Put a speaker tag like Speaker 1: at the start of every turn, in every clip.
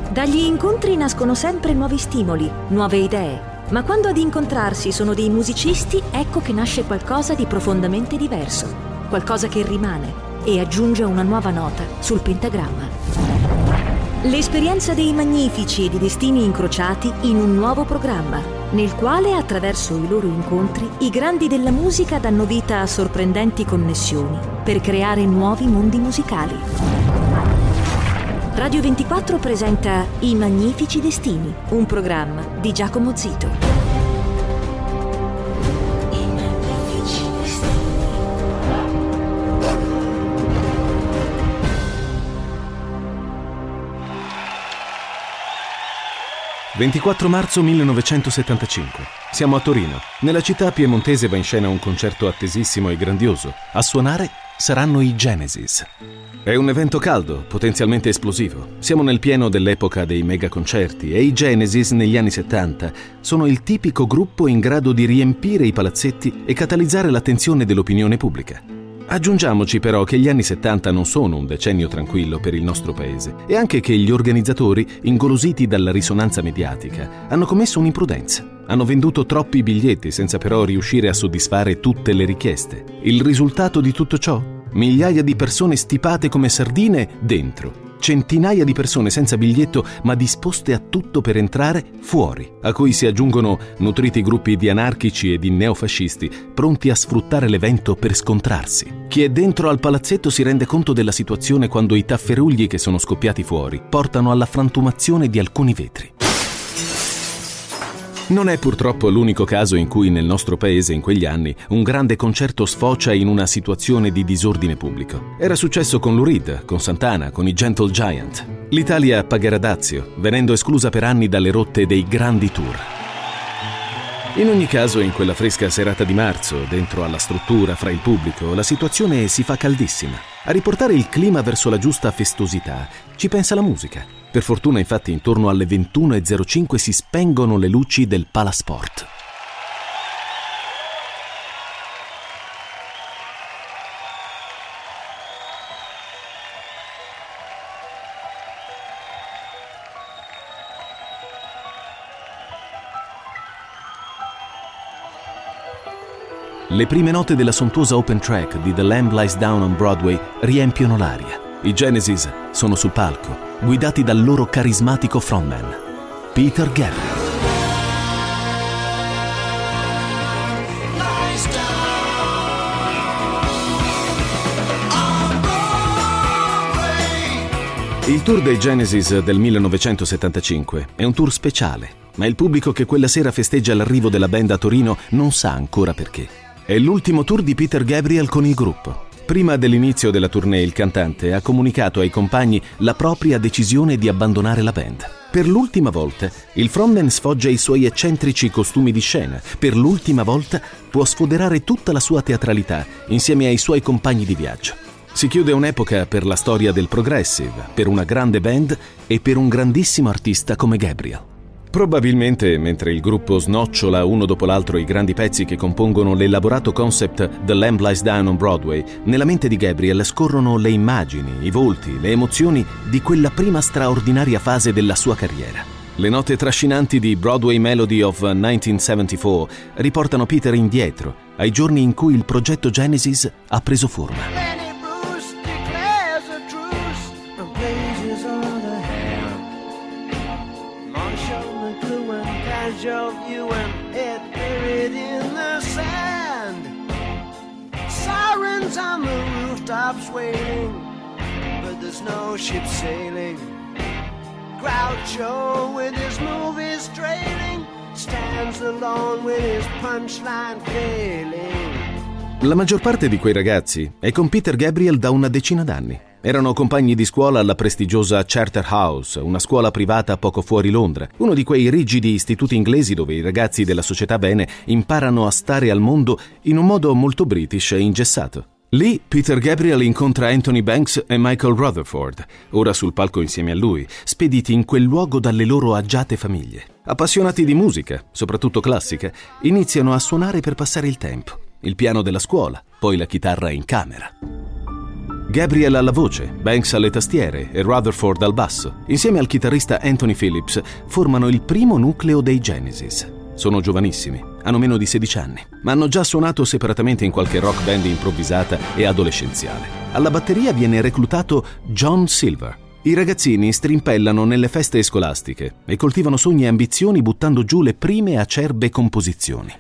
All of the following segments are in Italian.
Speaker 1: Dagli incontri nascono sempre nuovi stimoli, nuove idee, ma quando ad incontrarsi sono dei musicisti, ecco che nasce qualcosa di profondamente diverso, qualcosa che rimane e aggiunge una nuova nota sul pentagramma. L'esperienza dei Magnifici e di destini incrociati in un nuovo programma, nel quale attraverso i loro incontri i grandi della musica danno vita a sorprendenti connessioni per creare nuovi mondi musicali. Radio 24 presenta I Magnifici Destini, un programma di Giacomo Zito. I Magnifici Destini.
Speaker 2: 24 marzo 1975. Siamo a Torino. Nella città piemontese va in scena un concerto attesissimo e grandioso. A suonare saranno i Genesis. È un evento caldo, potenzialmente esplosivo. Siamo nel pieno dell'epoca dei megaconcerti e i Genesis negli anni 70 sono il tipico gruppo in grado di riempire i palazzetti e catalizzare l'attenzione dell'opinione pubblica. Aggiungiamoci però che gli anni 70 non sono un decennio tranquillo per il nostro paese e anche che gli organizzatori, ingolositi dalla risonanza mediatica, hanno commesso un'imprudenza. Hanno venduto troppi biglietti senza però riuscire a soddisfare tutte le richieste. Il risultato di tutto ciò? Migliaia di persone stipate come sardine dentro. Centinaia di persone senza biglietto ma disposte a tutto per entrare fuori, a cui si aggiungono nutriti gruppi di anarchici e di neofascisti pronti a sfruttare l'evento per scontrarsi. Chi è dentro al palazzetto si rende conto della situazione quando i tafferugli che sono scoppiati fuori portano alla frantumazione di alcuni vetri. Non è purtroppo l'unico caso in cui nel nostro paese in quegli anni un grande concerto sfocia in una situazione di disordine pubblico. Era successo con Lou Reed, con Santana, con i Gentle Giant. L'Italia pagherà dazio, venendo esclusa per anni dalle rotte dei grandi tour. In ogni caso, in quella fresca serata di marzo, dentro alla struttura, fra il pubblico, la situazione si fa caldissima. A riportare il clima verso la giusta festosità ci pensa la musica. Per fortuna, infatti, intorno alle 21:05 si spengono le luci del Palasport. Le prime note della sontuosa open track di The Lamb Lies Down on Broadway riempiono l'aria. I Genesis sono sul palco, guidati dal loro carismatico frontman, Peter Gabriel. Il tour dei Genesis del 1975 è un tour speciale, ma il pubblico che quella sera festeggia l'arrivo della band a Torino non sa ancora perché. È l'ultimo tour di Peter Gabriel con il gruppo. Prima dell'inizio della tournée il cantante ha comunicato ai compagni la propria decisione di abbandonare la band. Per l'ultima volta il frontman sfoggia i suoi eccentrici costumi di scena. Per l'ultima volta può sfoderare tutta la sua teatralità insieme ai suoi compagni di viaggio. Si chiude un'epoca per la storia del progressive, per una grande band e per un grandissimo artista come Gabriel. Probabilmente, mentre il gruppo snocciola uno dopo l'altro i grandi pezzi che compongono l'elaborato concept The Lamb Lies Down on Broadway, nella mente di Gabriel scorrono le immagini, i volti, le emozioni di quella prima straordinaria fase della sua carriera. Le note trascinanti di Broadway Melody of 1974 riportano Peter indietro, ai giorni in cui il progetto Genesis ha preso forma.
Speaker 3: Of you and head buried in the sand. Sirens on the rooftops waiting, but there's no ship sailing. Groucho with his movies trailing stands alone with his punchline failing.
Speaker 2: La maggior parte di quei ragazzi è con Peter Gabriel da una decina d'anni. Erano compagni di scuola alla prestigiosa Charterhouse, una scuola privata poco fuori Londra, uno di quei rigidi istituti inglesi dove i ragazzi della società bene imparano a stare al mondo in un modo molto british e ingessato. Lì Peter Gabriel incontra Anthony Banks e Michael Rutherford, ora sul palco insieme a lui, spediti in quel luogo dalle loro agiate famiglie. Appassionati di musica, soprattutto classica, iniziano a suonare per passare il tempo. Il piano della scuola, poi la chitarra in camera. Gabriel alla voce, Banks alle tastiere e Rutherford al basso, insieme al chitarrista Anthony Phillips, formano il primo nucleo dei Genesis. Sono giovanissimi, hanno meno di 16 anni, ma hanno già suonato separatamente in qualche rock band improvvisata e adolescenziale. Alla batteria viene reclutato John Silver. I ragazzini strimpellano nelle feste scolastiche e coltivano sogni e ambizioni buttando giù le prime acerbe composizioni.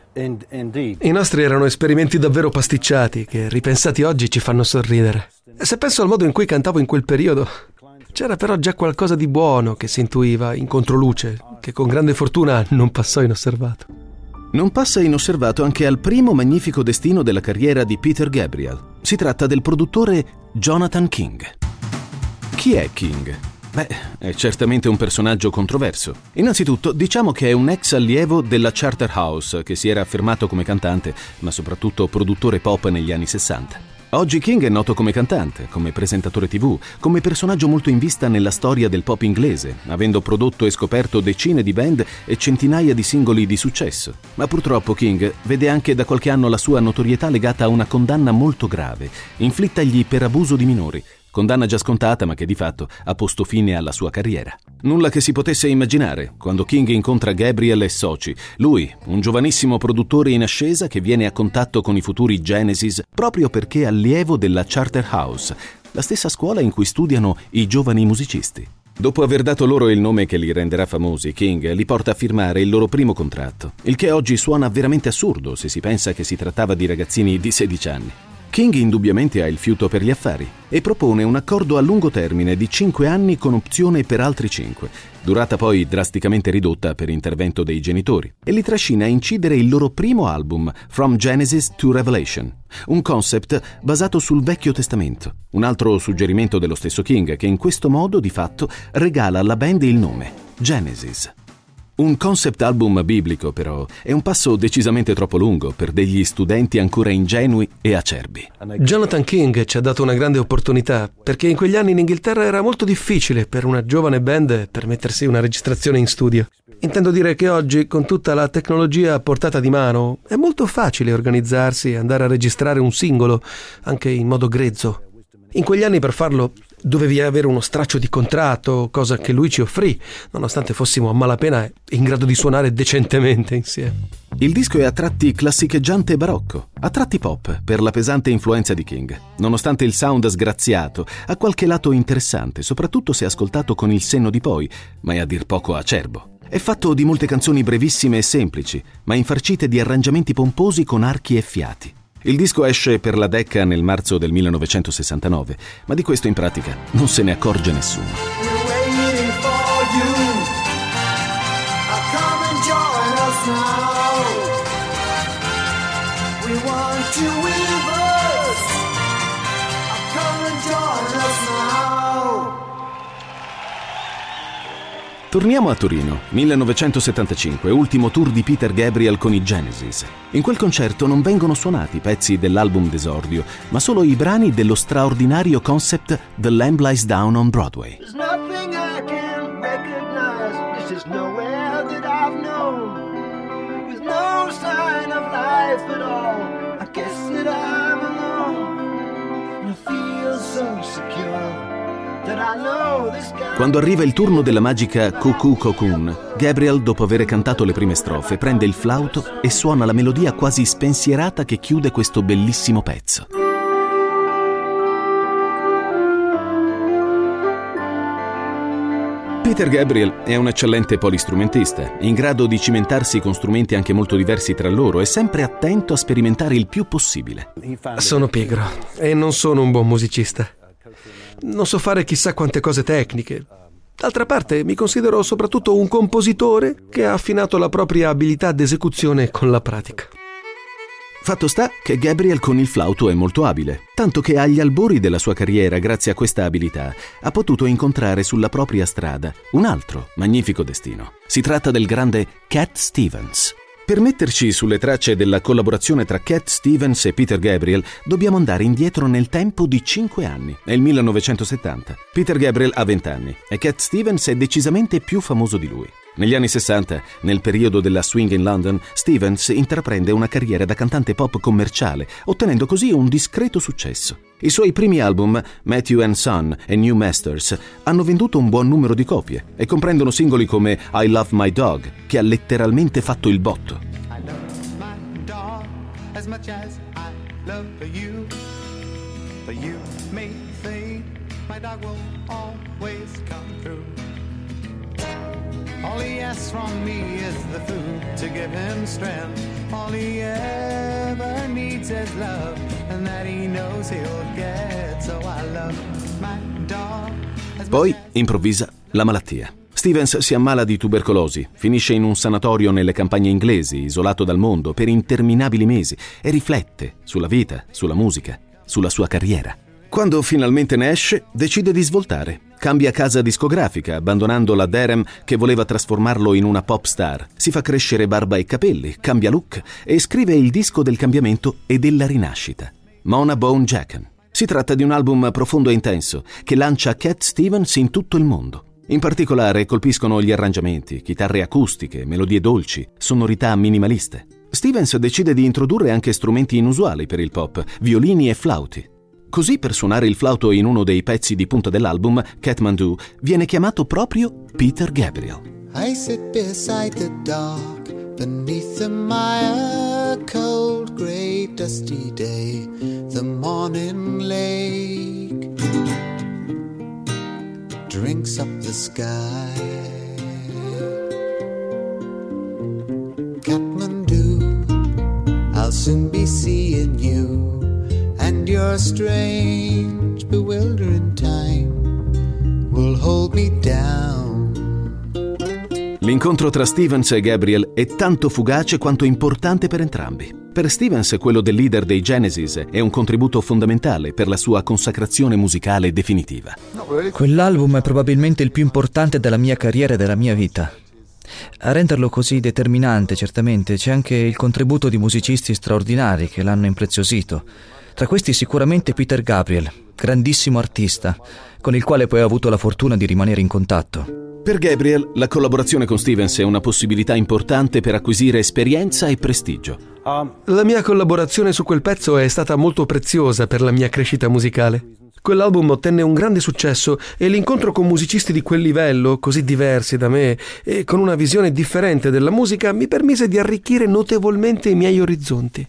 Speaker 4: I nostri erano esperimenti davvero pasticciati che, ripensati oggi, ci fanno sorridere. E se penso al modo in cui cantavo in quel periodo, c'era però già qualcosa di buono che si intuiva in controluce, che con grande fortuna non passò inosservato.
Speaker 2: Non passa inosservato anche al primo magnifico destino della carriera di Peter Gabriel. Si tratta del produttore Jonathan King. Chi è King? Beh, è certamente un personaggio controverso. Innanzitutto, diciamo che è un ex allievo della Charterhouse, che si era affermato come cantante, ma soprattutto produttore pop negli anni 60. Oggi King è noto come cantante, come presentatore TV, come personaggio molto in vista nella storia del pop inglese, avendo prodotto e scoperto decine di band e centinaia di singoli di successo. Ma purtroppo King vede anche da qualche anno la sua notorietà legata a una condanna molto grave, inflittagli per abuso di minori. Condanna già scontata, ma che di fatto ha posto fine alla sua carriera. Nulla che si potesse immaginare quando King incontra Gabriel e soci. Lui, un giovanissimo produttore in ascesa che viene a contatto con i futuri Genesis proprio perché è allievo della Charterhouse, la stessa scuola in cui studiano i giovani musicisti. Dopo aver dato loro il nome che li renderà famosi, King li porta a firmare il loro primo contratto, il che oggi suona veramente assurdo se si pensa che si trattava di ragazzini di 16 anni. King indubbiamente ha il fiuto per gli affari e propone un accordo a lungo termine di 5 anni con opzione per altri 5, durata poi drasticamente ridotta per intervento dei genitori, e li trascina a incidere il loro primo album, From Genesis to Revelation, un concept basato sul Vecchio Testamento, un altro suggerimento dello stesso King che in questo modo di fatto regala alla band il nome, Genesis. Un concept album biblico, però, è un passo decisamente troppo lungo per degli studenti ancora ingenui e acerbi.
Speaker 4: Jonathan King ci ha dato una grande opportunità, perché in quegli anni in Inghilterra era molto difficile per una giovane band permettersi una registrazione in studio. Intendo dire che oggi, con tutta la tecnologia a portata di mano, è molto facile organizzarsi e andare a registrare un singolo, anche in modo grezzo. In quegli anni per farlo dovevi avere uno straccio di contratto, cosa che lui ci offrì, nonostante fossimo a malapena in grado di suonare decentemente insieme.
Speaker 2: Il disco è a tratti classicheggiante e barocco, a tratti pop per la pesante influenza di King. Nonostante il sound sgraziato, ha qualche lato interessante, soprattutto se ascoltato con il senno di poi, ma è a dir poco acerbo. È fatto di molte canzoni brevissime e semplici, ma infarcite di arrangiamenti pomposi con archi e fiati. Il disco esce per la Decca nel marzo del 1969, ma di questo in pratica non se ne accorge nessuno. Torniamo a Torino, 1975, ultimo tour di Peter Gabriel con i Genesis. In quel concerto non vengono suonati pezzi dell'album d'esordio, ma solo i brani dello straordinario concept The Lamb Lies Down on Broadway.
Speaker 3: There's nothing I can recognize. This is nowhere that I've known. With no sign of life at all. I guess that I'm alone. And I feel so secure.
Speaker 2: Quando arriva il turno della magica Cuckoo Cocoon, Gabriel, dopo aver cantato le prime strofe, prende il flauto e suona la melodia quasi spensierata che chiude questo bellissimo pezzo. Peter Gabriel è un eccellente polistrumentista, in grado di cimentarsi con strumenti anche molto diversi tra loro e sempre attento a sperimentare il più possibile.
Speaker 4: Sono pigro e non sono un buon musicista. Non so fare chissà quante cose tecniche. D'altra parte mi considero soprattutto un compositore che ha affinato la propria abilità d'esecuzione con la pratica.
Speaker 2: Fatto sta che Gabriel con il flauto è molto abile, tanto che agli albori della sua carriera, grazie a questa abilità, ha potuto incontrare sulla propria strada un altro magnifico destino. Si tratta del grande Cat Stevens. Per metterci sulle tracce della collaborazione tra Cat Stevens e Peter Gabriel, dobbiamo andare indietro nel tempo di 5 anni, è il 1970. Peter Gabriel ha 20 anni e Cat Stevens è decisamente più famoso di lui. Negli anni 60, nel periodo della swing in London, Stevens intraprende una carriera da cantante pop commerciale, ottenendo così un discreto successo. I suoi primi album, Matthew and Son e New Masters, hanno venduto un buon numero di copie e comprendono singoli come I Love My Dog, che ha letteralmente fatto il botto.
Speaker 5: I love my dog as much as I love you. But you may think my dog will always come through. All he asks from me is the food to give him strength. All he ever needs is love, and that he knows he'll get. So I love my dog.
Speaker 2: Poi improvvisa la malattia. Stevens si ammala di tubercolosi, finisce in un sanatorio nelle campagne inglesi, isolato dal mondo per interminabili mesi, e riflette sulla vita, sulla musica, sulla sua carriera. Quando finalmente ne esce, decide di svoltare. Cambia casa discografica, abbandonando la Derem che voleva trasformarlo in una pop star. Si fa crescere barba e capelli, cambia look e scrive il disco del cambiamento e della rinascita, Mona Bone Jacken. Si tratta di un album profondo e intenso che lancia Cat Stevens in tutto il mondo. In particolare colpiscono gli arrangiamenti, chitarre acustiche, melodie dolci, sonorità minimaliste. Stevens decide di introdurre anche strumenti inusuali per il pop, violini e flauti. Così, per suonare il flauto in uno dei pezzi di punta dell'album, Kathmandu, viene chiamato proprio Peter Gabriel.
Speaker 5: I sit beside the dock beneath the mire, cold, grey, dusty day, the morning lake drinks up the sky. Kathmandu, I'll soon be seeing you, and your strange, bewildering time will hold me down.
Speaker 2: L'incontro tra Stevens e Gabriel è tanto fugace quanto importante per entrambi. Per Stevens, quello del leader dei Genesis è un contributo fondamentale per la sua consacrazione musicale definitiva.
Speaker 6: Quell'album è probabilmente il più importante della mia carriera e della mia vita. A renderlo così determinante, certamente, c'è anche il contributo di musicisti straordinari che l'hanno impreziosito. Tra questi sicuramente Peter Gabriel, grandissimo artista, con il quale poi ho avuto la fortuna di rimanere in contatto.
Speaker 2: Per Gabriel, la collaborazione con Stevens è una possibilità importante per acquisire esperienza e prestigio.
Speaker 4: La mia collaborazione su quel pezzo è stata molto preziosa per la mia crescita musicale. Quell'album ottenne un grande successo e l'incontro con musicisti di quel livello, così diversi da me e con una visione differente della musica, mi permise di arricchire notevolmente i miei orizzonti.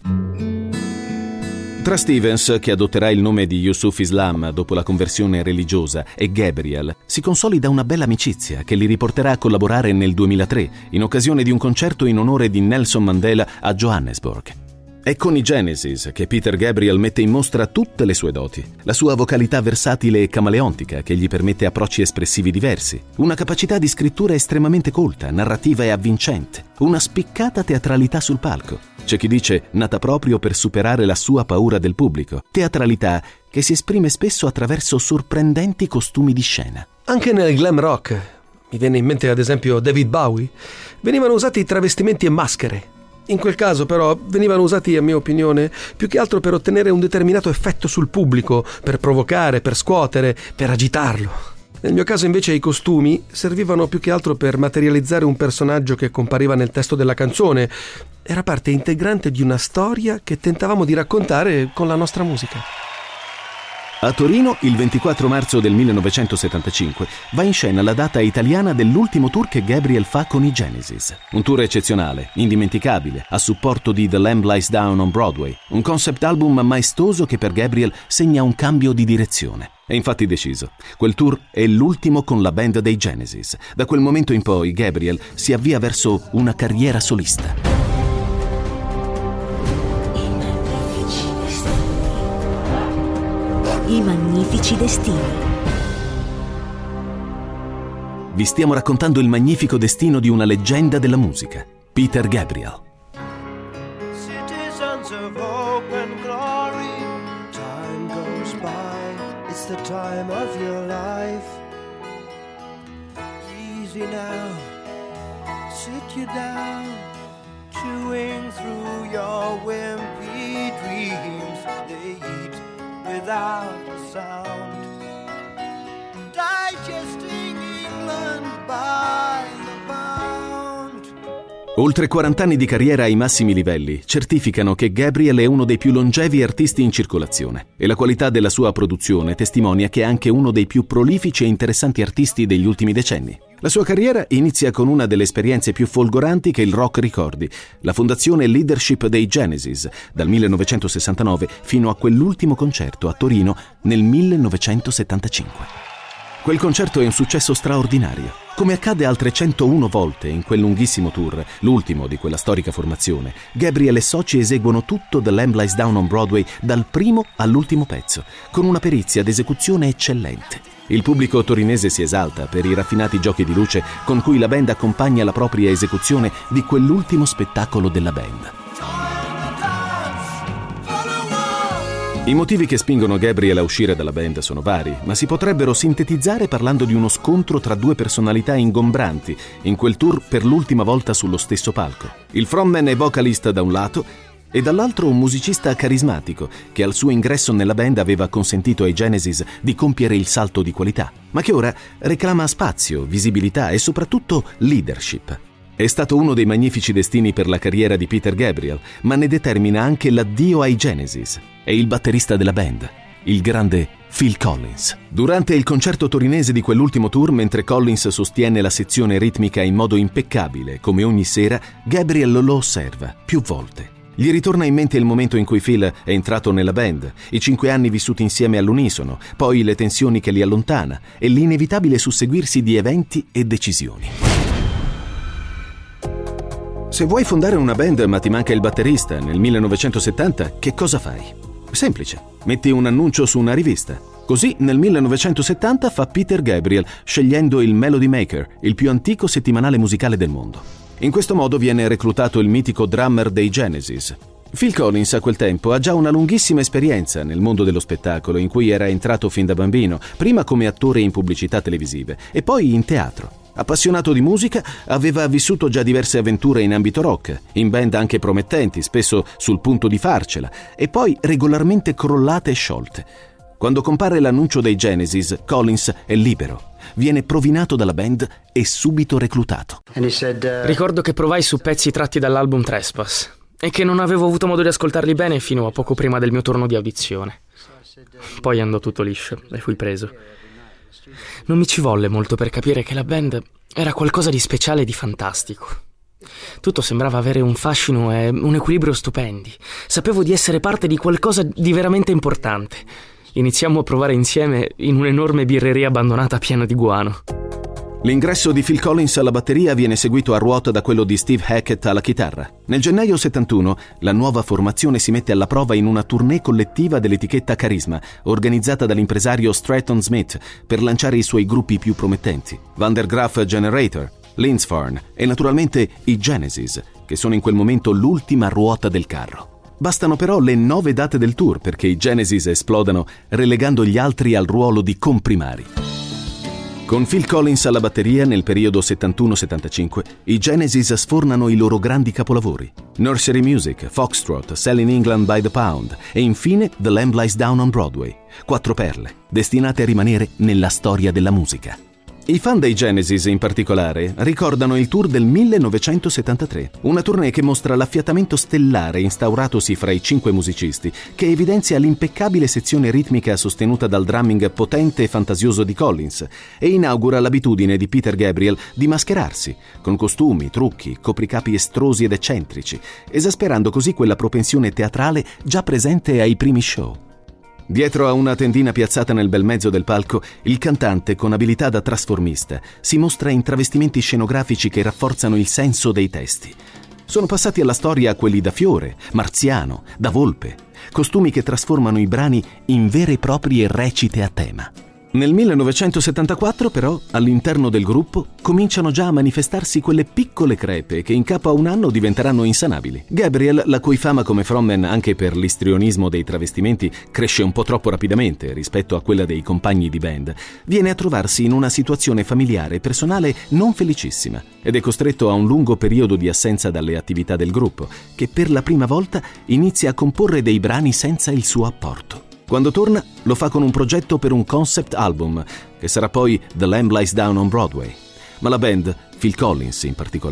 Speaker 2: Tra Stevens, che adotterà il nome di Yusuf Islam dopo la conversione religiosa, e Gabriel, si consolida una bella amicizia che li riporterà a collaborare nel 2003, in occasione di un concerto in onore di Nelson Mandela a Johannesburg. È con i Genesis che Peter Gabriel mette in mostra tutte le sue doti, la sua vocalità versatile e camaleontica che gli permette approcci espressivi diversi, una capacità di scrittura estremamente colta, narrativa e avvincente, una spiccata teatralità sul palco. C'è chi dice nata proprio per superare la sua paura del pubblico, teatralità che si esprime spesso attraverso sorprendenti costumi di scena.
Speaker 4: Anche nel glam rock, mi viene in mente ad esempio David Bowie, venivano usati travestimenti e maschere. In quel caso però venivano usati, a mia opinione, più che altro per ottenere un determinato effetto sul pubblico, per provocare, per scuotere, per agitarlo. Nel mio caso invece i costumi servivano più che altro per materializzare un personaggio che compariva nel testo della canzone. Era parte integrante di una storia che tentavamo di raccontare con la nostra musica.
Speaker 2: A Torino, il 24 marzo del 1975, va in scena la data italiana dell'ultimo tour che Gabriel fa con i Genesis. Un tour eccezionale, indimenticabile, a supporto di The Lamb Lies Down on Broadway, un concept album maestoso che per Gabriel segna un cambio di direzione. È infatti deciso, quel tour è l'ultimo con la band dei Genesis. Da quel momento in poi Gabriel si avvia verso una carriera solista.
Speaker 1: I magnifici destini.
Speaker 2: Vi stiamo raccontando il magnifico destino di una leggenda della musica, Peter Gabriel.
Speaker 3: Citizens of hope and glory, time goes by, it's the time of your life. Easy now, sit you down, chewing through your wimpy dreams. They eat without sound, digesting England by the pound.
Speaker 2: Oltre 40 anni di carriera ai massimi livelli certificano che Gabriel è uno dei più longevi artisti in circolazione e la qualità della sua produzione testimonia che è anche uno dei più prolifici e interessanti artisti degli ultimi decenni. La sua carriera inizia con una delle esperienze più folgoranti che il rock ricordi, la fondazione Leadership dei Genesis, dal 1969 fino a quell'ultimo concerto a Torino nel 1975. Quel concerto è un successo straordinario. Come accade altre 101 volte in quel lunghissimo tour, l'ultimo di quella storica formazione, Gabriel e soci eseguono tutto The Lamb Lies Down on Broadway dal primo all'ultimo pezzo, con una perizia d'esecuzione eccellente. Il pubblico torinese si esalta per i raffinati giochi di luce con cui la band accompagna la propria esecuzione di quell'ultimo spettacolo della band. I motivi che spingono Gabriel a uscire dalla band sono vari, ma si potrebbero sintetizzare parlando di uno scontro tra due personalità ingombranti in quel tour per l'ultima volta sullo stesso palco. Il frontman e vocalist da un lato e dall'altro un musicista carismatico che al suo ingresso nella band aveva consentito ai Genesis di compiere il salto di qualità, ma che ora reclama spazio, visibilità e soprattutto leadership. È stato uno dei magnifici destini per la carriera di Peter Gabriel, ma ne determina anche l'addio ai Genesis. È il batterista della band, il grande Phil Collins. Durante il concerto torinese di quell'ultimo tour, mentre Collins sostiene la sezione ritmica in modo impeccabile, come ogni sera, Gabriel lo osserva più volte. Gli ritorna in mente il momento in cui Phil è entrato nella band, i 5 anni vissuti insieme all'unisono, poi le tensioni che li allontana e l'inevitabile susseguirsi di eventi e decisioni. Se vuoi fondare una band ma ti manca il batterista nel 1970, che cosa fai? Semplice, metti un annuncio su una rivista. Così nel 1970 fa Peter Gabriel, scegliendo il Melody Maker, il più antico settimanale musicale del mondo. In questo modo viene reclutato il mitico drummer dei Genesis. Phil Collins a quel tempo ha già una lunghissima esperienza nel mondo dello spettacolo in cui era entrato fin da bambino, prima come attore in pubblicità televisive e poi in teatro. Appassionato di musica, aveva vissuto già diverse avventure in ambito rock, in band anche promettenti, spesso sul punto di farcela, e poi regolarmente crollate e sciolte. Quando compare l'annuncio dei Genesis, Collins è libero. Viene provinato dalla band e subito reclutato.
Speaker 7: Ricordo che provai su pezzi tratti dall'album Trespass e che non avevo avuto modo di ascoltarli bene fino a poco prima del mio turno di audizione. Poi andò tutto liscio e fui preso. Non mi ci volle molto per capire che la band era qualcosa di speciale e di fantastico. Tutto sembrava avere un fascino e un equilibrio stupendi. Sapevo di essere parte di qualcosa di veramente importante. Iniziammo a provare insieme in un'enorme birreria abbandonata piena di guano.
Speaker 2: L'ingresso di Phil Collins alla batteria viene seguito a ruota da quello di Steve Hackett alla chitarra. Nel gennaio 71 la nuova formazione si mette alla prova in una tournée collettiva dell'etichetta Carisma, organizzata dall'impresario Stratton Smith per lanciare i suoi gruppi più promettenti: Van der Graaf Generator, Linz Farn e naturalmente i Genesis, che sono in quel momento l'ultima ruota del carro. Bastano però le 9 date del tour perché i Genesis esplodano, relegando gli altri al ruolo di comprimari. Con Phil Collins alla batteria nel periodo 71-75, i Genesis sfornano i loro grandi capolavori: Nursery Music, Foxtrot, Selling England by the Pound e infine The Lamb Lies Down on Broadway. 4 perle, destinate a rimanere nella storia della musica. I fan dei Genesis in particolare ricordano il tour del 1973, una tournée che mostra l'affiatamento stellare instauratosi fra i 5 musicisti, che evidenzia l'impeccabile sezione ritmica sostenuta dal drumming potente e fantasioso di Collins e inaugura l'abitudine di Peter Gabriel di mascherarsi, con costumi, trucchi, copricapi estrosi ed eccentrici, esasperando così quella propensione teatrale già presente ai primi show. Dietro a una tendina piazzata nel bel mezzo del palco, il cantante, con abilità da trasformista, si mostra in travestimenti scenografici che rafforzano il senso dei testi. Sono passati alla storia quelli da fiore, marziano, da volpe, costumi che trasformano i brani in vere e proprie recite a tema. Nel 1974, però, all'interno del gruppo cominciano già a manifestarsi quelle piccole crepe che in capo a un anno diventeranno insanabili. Gabriel, la cui fama come frontman anche per l'istrionismo dei travestimenti cresce un po' troppo rapidamente rispetto a quella dei compagni di band, viene a trovarsi in una situazione familiare e personale non felicissima ed è costretto a un lungo periodo di assenza dalle attività del gruppo, che per la prima volta inizia a comporre dei brani senza il suo apporto. Quando torna, lo fa con un progetto per un concept album, che sarà poi The Lamb Lies Down on Broadway. Ma la band, Phil Collins in particolare,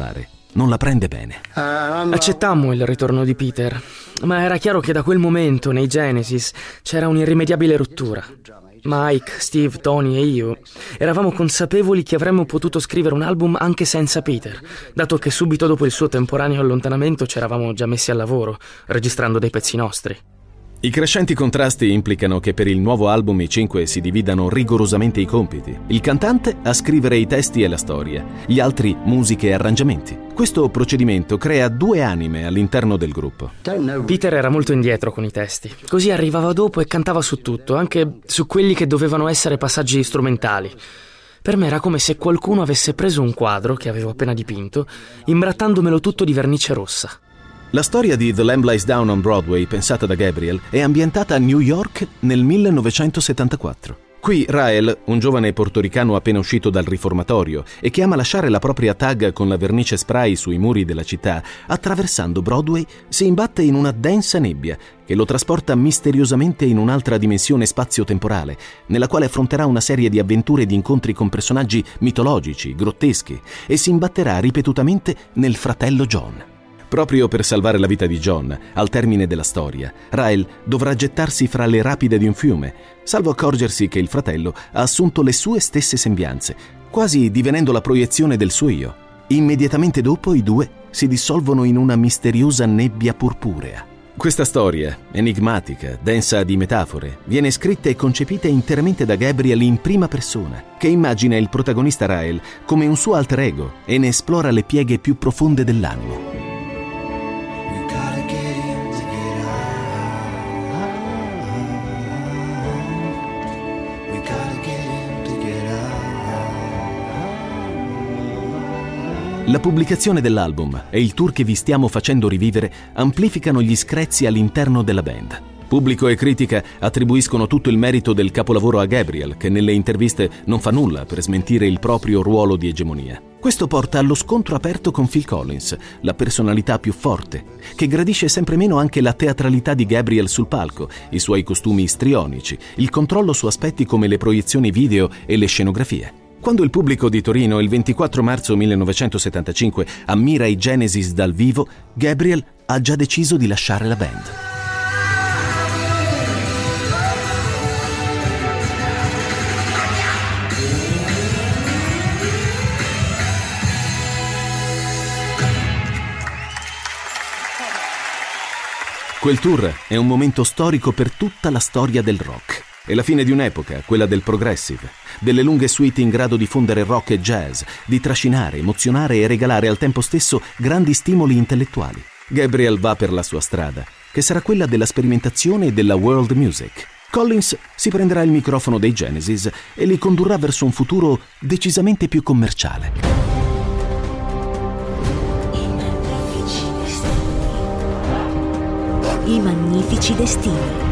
Speaker 2: non la prende bene.
Speaker 7: Accettammo il ritorno di Peter, ma era chiaro che da quel momento nei Genesis c'era un'irrimediabile rottura. Mike, Steve, Tony e io eravamo consapevoli che avremmo potuto scrivere un album anche senza Peter, dato che subito dopo il suo temporaneo allontanamento ci eravamo già messi al lavoro, registrando dei pezzi nostri.
Speaker 2: I crescenti contrasti implicano che per il nuovo album i 5 si dividano rigorosamente i compiti. Il cantante a scrivere i testi e la storia, gli altri musiche e arrangiamenti. Questo procedimento crea 2 anime all'interno del gruppo.
Speaker 7: Peter era molto indietro con i testi, così arrivava dopo e cantava su tutto, anche su quelli che dovevano essere passaggi strumentali. Per me era come se qualcuno avesse preso un quadro che avevo appena dipinto, imbrattandomelo tutto di vernice rossa.
Speaker 2: La storia di The Lamb Lies Down on Broadway, pensata da Gabriel, è ambientata a New York nel 1974. Qui Rael, un giovane portoricano appena uscito dal riformatorio e che ama lasciare la propria tag con la vernice spray sui muri della città, attraversando Broadway si imbatte in una densa nebbia che lo trasporta misteriosamente in un'altra dimensione spazio-temporale, nella quale affronterà una serie di avventure e di incontri con personaggi mitologici, grotteschi, e si imbatterà ripetutamente nel fratello John. Proprio per salvare la vita di John, al termine della storia, Rael dovrà gettarsi fra le rapide di un fiume, salvo accorgersi che il fratello ha assunto le sue stesse sembianze, quasi divenendo la proiezione del suo io. Immediatamente dopo i 2 si dissolvono in una misteriosa nebbia purpurea. Questa storia, enigmatica, densa di metafore, viene scritta e concepita interamente da Gabriel in prima persona, che immagina il protagonista Rael come un suo alter ego e ne esplora le pieghe più profonde dell'animo. La pubblicazione dell'album e il tour che vi stiamo facendo rivivere amplificano gli screzi all'interno della band. Pubblico e critica attribuiscono tutto il merito del capolavoro a Gabriel, che nelle interviste non fa nulla per smentire il proprio ruolo di egemonia. Questo porta allo scontro aperto con Phil Collins, la personalità più forte, che gradisce sempre meno anche la teatralità di Gabriel sul palco, i suoi costumi istrionici, il controllo su aspetti come le proiezioni video e le scenografie. Quando il pubblico di Torino il 24 marzo 1975 ammira i Genesis dal vivo, Gabriel ha già deciso di lasciare la band. Quel tour è un momento storico per tutta la storia del rock. È la fine di un'epoca, quella del progressive, delle lunghe suite in grado di fondere rock e jazz, di trascinare, emozionare e regalare al tempo stesso grandi stimoli intellettuali. Gabriel va per la sua strada, che sarà quella della sperimentazione e della world music. Collins si prenderà il microfono dei Genesis e li condurrà verso un futuro decisamente più commerciale.
Speaker 1: I magnifici destini.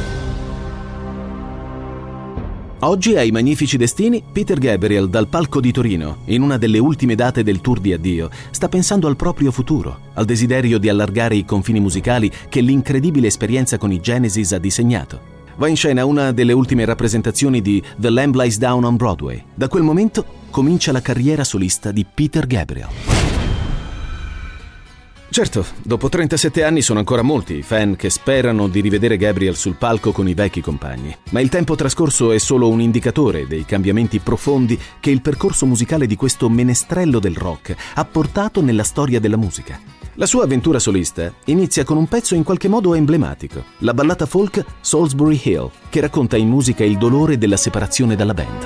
Speaker 2: Oggi ai Magnifici Destini, Peter Gabriel dal palco di Torino, in una delle ultime date del tour di addio, sta pensando al proprio futuro, al desiderio di allargare i confini musicali che l'incredibile esperienza con i Genesis ha disegnato. Va in scena una delle ultime rappresentazioni di The Lamb Lies Down on Broadway. Da quel momento comincia la carriera solista di Peter Gabriel. Certo, dopo 37 anni sono ancora molti i fan che sperano di rivedere Gabriel sul palco con i vecchi compagni. Ma il tempo trascorso è solo un indicatore dei cambiamenti profondi che il percorso musicale di questo menestrello del rock ha portato nella storia della musica. La sua avventura solista inizia con un pezzo in qualche modo emblematico, la ballata folk Salisbury Hill, che racconta in musica il dolore della separazione dalla band.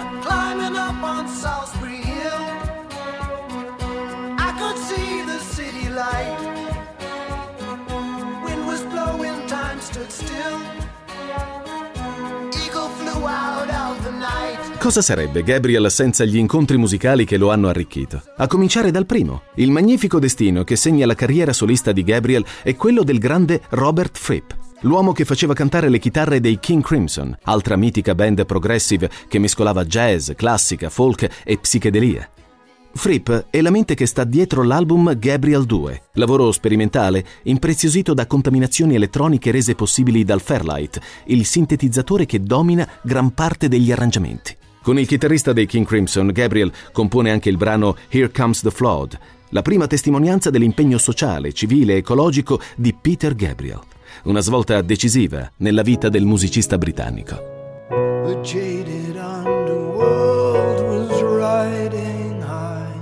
Speaker 2: Cosa sarebbe Gabriel senza gli incontri musicali che lo hanno arricchito? A cominciare dal primo. Il magnifico destino che segna la carriera solista di Gabriel è quello del grande Robert Fripp, l'uomo che faceva cantare le chitarre dei King Crimson, altra mitica band progressive che mescolava jazz, classica, folk e psichedelia. Fripp è la mente che sta dietro l'album Gabriel 2, lavoro sperimentale impreziosito da contaminazioni elettroniche rese possibili dal Fairlight, il sintetizzatore che domina gran parte degli arrangiamenti. Con il chitarrista dei King Crimson, Gabriel compone anche il brano Here Comes the Flood, la prima testimonianza dell'impegno sociale, civile e ecologico di Peter Gabriel, una svolta decisiva nella vita del musicista britannico.
Speaker 3: The jaded underworld was riding high.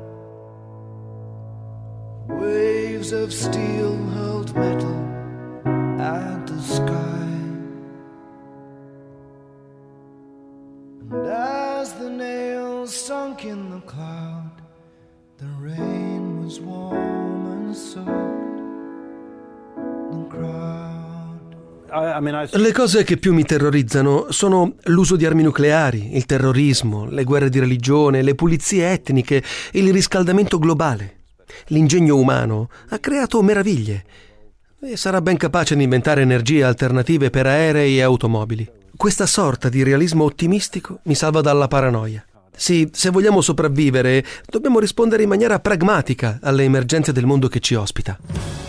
Speaker 3: Waves of steel hurled metal at the sky. And as the nails sunk in the cloud, the rain was warm and soaked the crowd.
Speaker 4: Le cose che più mi terrorizzano sono l'uso di armi nucleari, il terrorismo, le guerre di religione, le pulizie etniche, il riscaldamento globale. L'ingegno umano ha creato meraviglie e sarà ben capace di inventare energie alternative per aerei e automobili. Questa sorta di realismo ottimistico mi salva dalla paranoia. Sì, se vogliamo sopravvivere, dobbiamo rispondere in maniera pragmatica alle emergenze del mondo che ci ospita.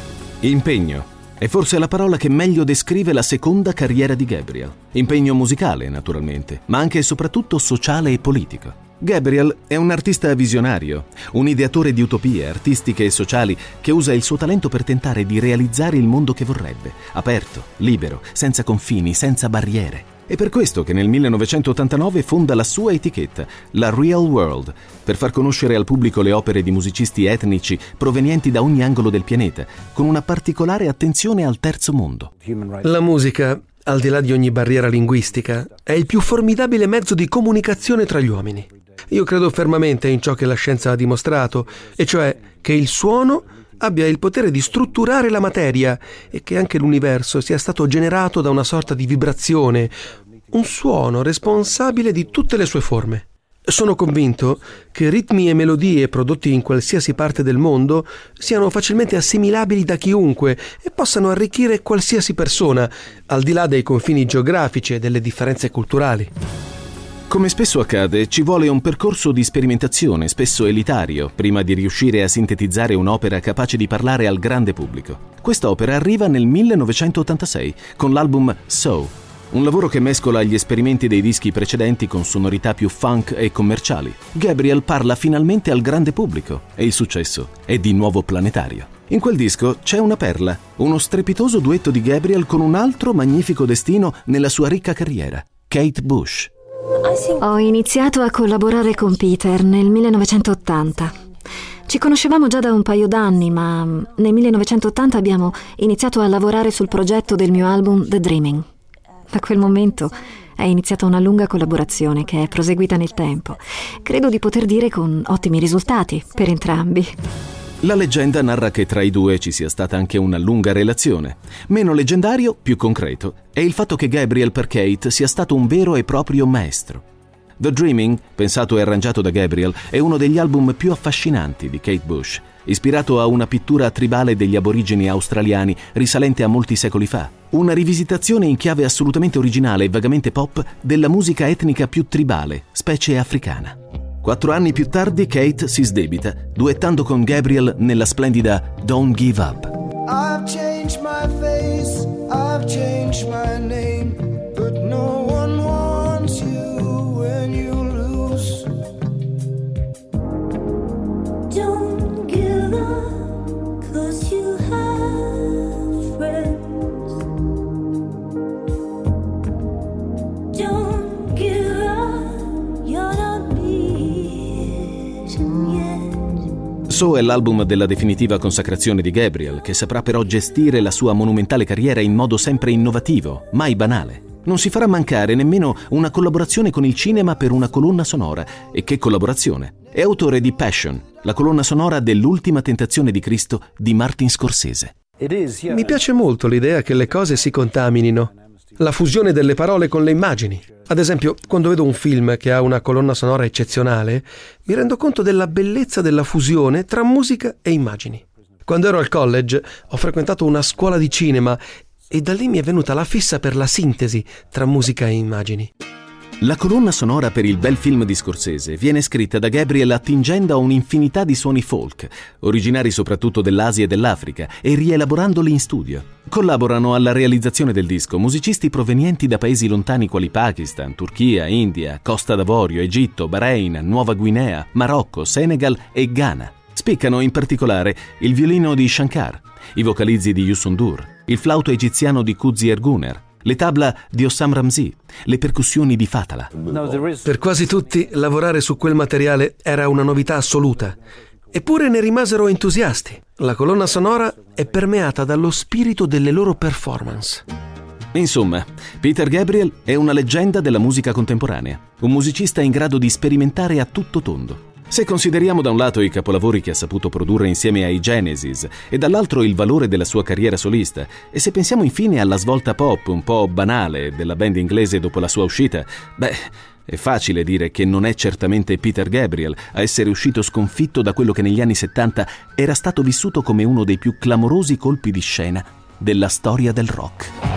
Speaker 2: Impegno è forse la parola che meglio descrive la seconda carriera di Gabriel. Impegno musicale, naturalmente, ma anche e soprattutto sociale e politico. Gabriel è un artista visionario, un ideatore di utopie artistiche e sociali che usa il suo talento per tentare di realizzare il mondo che vorrebbe, aperto, libero, senza confini, senza barriere. È per questo che nel 1989 fonda la sua etichetta, la Real World, per far conoscere al pubblico le opere di musicisti etnici provenienti da ogni angolo del pianeta, con una particolare attenzione al terzo mondo.
Speaker 4: La musica, al di là di ogni barriera linguistica, è il più formidabile mezzo di comunicazione tra gli uomini. Io credo fermamente in ciò che la scienza ha dimostrato, e cioè che il suono abbia il potere di strutturare la materia e che anche l'universo sia stato generato da una sorta di vibrazione, un suono responsabile di tutte le sue forme. Sono convinto che ritmi e melodie prodotti in qualsiasi parte del mondo siano facilmente assimilabili da chiunque e possano arricchire qualsiasi persona, al di là dei confini geografici e delle differenze culturali.
Speaker 2: Come spesso accade, ci vuole un percorso di sperimentazione, spesso elitario, prima di riuscire a sintetizzare un'opera capace di parlare al grande pubblico. Quest'opera arriva nel 1986 con l'album So, un lavoro che mescola gli esperimenti dei dischi precedenti con sonorità più funk e commerciali. Gabriel parla finalmente al grande pubblico e il successo è di nuovo planetario. In quel disco c'è una perla, uno strepitoso duetto di Gabriel con un altro magnifico destino nella sua ricca carriera, Kate Bush.
Speaker 1: Ho iniziato a collaborare con Peter nel 1980. Ci conoscevamo già da un paio d'anni, ma nel 1980 abbiamo iniziato a lavorare sul progetto del mio album The Dreaming. Da quel momento è iniziata una lunga collaborazione che è proseguita nel tempo. Credo di poter dire con ottimi risultati per entrambi.
Speaker 2: La leggenda narra che tra i due ci sia stata anche una lunga relazione. Meno leggendario, più concreto, è il fatto che Gabriel per Kate sia stato un vero e proprio maestro. The Dreaming, pensato e arrangiato da Gabriel, è uno degli album più affascinanti di Kate Bush, ispirato a una pittura tribale degli aborigeni australiani risalente a molti secoli fa. Una rivisitazione in chiave assolutamente originale e vagamente pop della musica etnica più tribale, specie africana. 4 anni più tardi Kate si sdebita, duettando con Gabriel nella splendida Don't Give Up.
Speaker 3: I've changed my face, I've changed my name, but no one wants you when you lose.
Speaker 8: Don't give up, 'cause you have friends. Don't give up, you're not beaten yet.
Speaker 2: So è l'album della definitiva consacrazione di Gabriel, che saprà però gestire la sua monumentale carriera in modo sempre innovativo, mai banale. Non si farà mancare nemmeno una collaborazione con il cinema per una colonna sonora. E che collaborazione! È autore di Passion, la colonna sonora dell'Ultima tentazione di Cristo di Martin Scorsese.
Speaker 4: Mi piace molto l'idea che le cose si contaminino. La fusione delle parole con le immagini. Ad esempio, quando vedo un film che ha una colonna sonora eccezionale, mi rendo conto della bellezza della fusione tra musica e immagini. Quando ero al college, ho frequentato una scuola di cinema e da lì mi è venuta la fissa per la sintesi tra musica e immagini.
Speaker 2: La colonna sonora per il bel film di Scorsese viene scritta da Gabriel attingendo a un'infinità di suoni folk, originari soprattutto dell'Asia e dell'Africa, e rielaborandoli in studio. Collaborano alla realizzazione del disco musicisti provenienti da paesi lontani quali Pakistan, Turchia, India, Costa d'Avorio, Egitto, Bahrain, Nuova Guinea, Marocco, Senegal e Ghana. Spiccano in particolare il violino di Shankar, i vocalizzi di Yusun Dur, il flauto egiziano di Kuzi Erguner, le tabla di Hossam Ramzi, le percussioni di Fatala.
Speaker 4: Per quasi tutti, lavorare su quel materiale era una novità assoluta. Eppure ne rimasero entusiasti. La colonna sonora è permeata dallo spirito delle loro performance.
Speaker 2: Insomma, Peter Gabriel è una leggenda della musica contemporanea, un musicista in grado di sperimentare a tutto tondo. Se consideriamo da un lato i capolavori che ha saputo produrre insieme ai Genesis e dall'altro il valore della sua carriera solista, e se pensiamo infine alla svolta pop un po' banale della band inglese dopo la sua uscita, è facile dire che non è certamente Peter Gabriel a essere uscito sconfitto da quello che negli anni 70 era stato vissuto come uno dei più clamorosi colpi di scena della storia del rock.